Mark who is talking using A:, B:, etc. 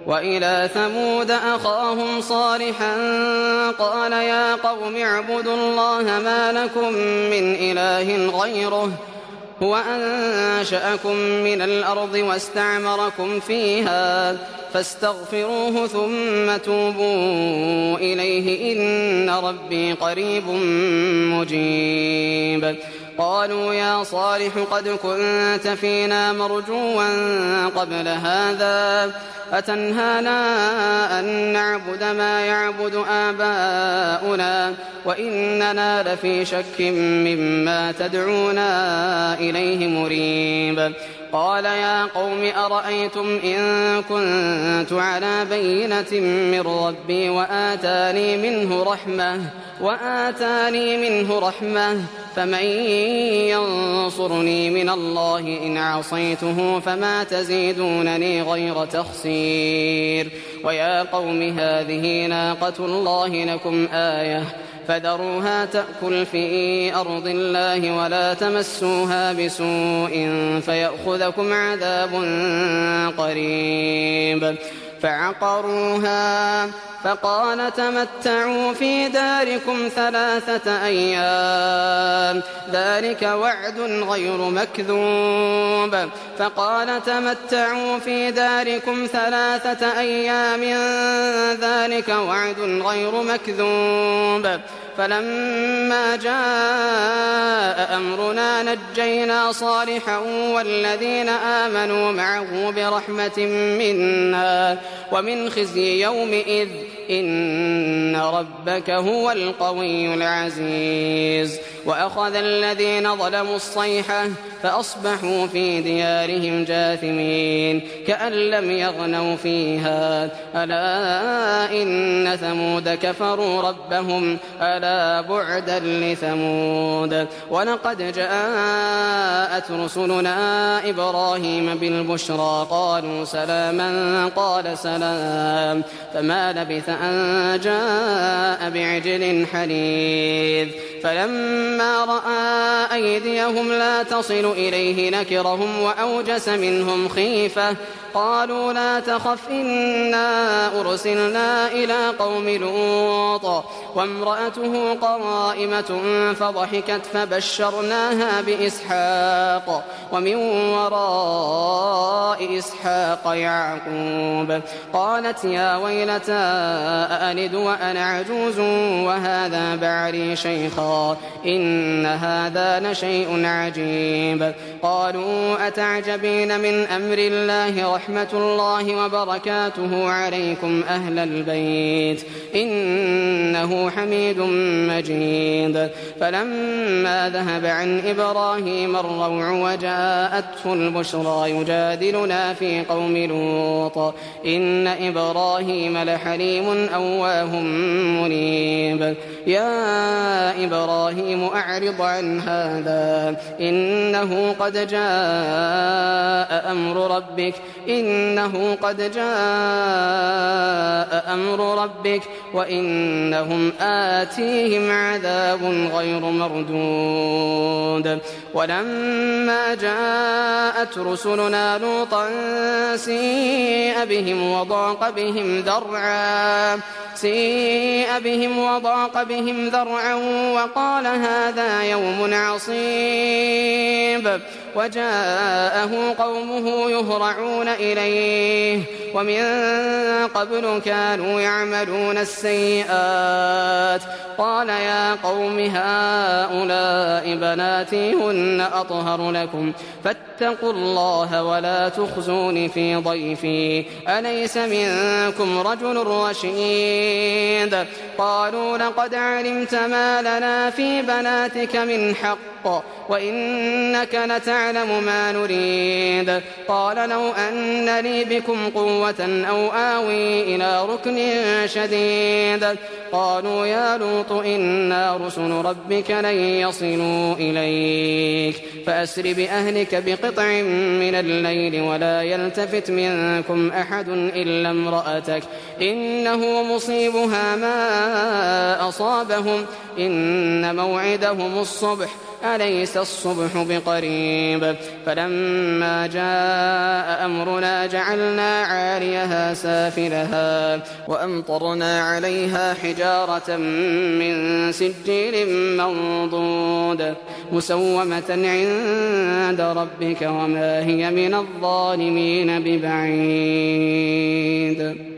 A: وإلى ثمود أخاهم صالحا قال يا قوم اعبدوا الله ما لكم من إله غيره هو أنشأكم من الأرض واستعمركم فيها فاستغفروه ثم توبوا إليه إن ربي قريب مجيب. قالوا يا صالح قد كنت فينا مرجوا قبل هذا أتنهانا أن نعبد ما يعبد آباؤنا وإننا لفي شك مما تدعونا إليه مريب. قال يا قوم أرأيتم إن كنت على بينة من ربي وآتاني منه رحمة فمن ينصرني من الله إن عصيته فما تزيدونني غير تخسير. ويا قوم هذه ناقة الله لكم آية فذروها تأكل في أرض الله ولا تمسوها بسوء فيأخذكم عذاب قريب. فعقروها فقال تمتعوا في داركم 3 أيام ذلك وعد غير مكذوب. فقال تمتعوا في داركم 3 أيام ذلك وعد غير مكذوب. فلما جاء أمرنا نجينا صالحا والذين آمنوا معه برحمة منا ومن خزي يومئذ إن ربك هو القوي العزيز. وأخذ الذين ظلموا الصيحة فأصبحوا في ديارهم جاثمين كأن لم يغنوا فيها ألا إن ثمود كفروا ربهم ألا بعدا لثمود. ولقد جاءت رسلنا إبراهيم بالبشرى قالوا سلاما قال سلام فما لبث أن جاء بعجل حنيذ. فلما رأى أيديهم لا تصل إليه نكرهم وأوجس منهم خيفة قالوا لا تخف إنا أرسلنا إلى قوم لوط وامرأته قائمة فضحكت فبشرناها بإسحاق ومن وراء إسحاق يعقوب. قالت يا ويلتى أألد وأنا عجوز وهذا بعلي شيخا إن هذا لشيء عجيب. قالوا أتعجبين من أمر الله رحمة الله وبركاته عليكم أهل البيت إنه حميد مجيد. فلما ذهب عن إبراهيم الروع وجاءته البشرى يجادلنا في قوم لوط إن إبراهيم لحليم أواه منيب. يا إبراهيم أعرض عن هذا إنه قد جاء أمر ربك وإنهم آتيهم عذاب غير مردود. ولما جاءت رسلنا لوطا سيء بهم وضاق بهم ذرعا وقال هذا يوم عصيب. وجاءه قومه يهرعون إليه ومن قبل كانوا يعملون السيئات. قال يا قوم هؤلاء بناتي هن أطهر لكم فاتقوا الله ولا تخزون في ضيفي أليس منكم رجل رشيد. قالوا لقد علمت ما لنا في بناتك من حق وإنك لتعلم ما نريد. قال لو أن لي بكم قوة أو آوي إلى ركن شديد. قالوا يا لوط إنا رسل ربك لن يصلوا إليك فأسر بأهلك بقطع من الليل ولا يلتفت منكم أحد إلا امرأتك إنه مصيبها ما أصابهم إن موعدهم الصبح أليس الصبح بقريب فلما جاء أمرنا جعلنا عاليها سافلها وأمطرنا عليها حجارة من سجيل منضود مسومة عند ربك وما هي من الظالمين ببعيد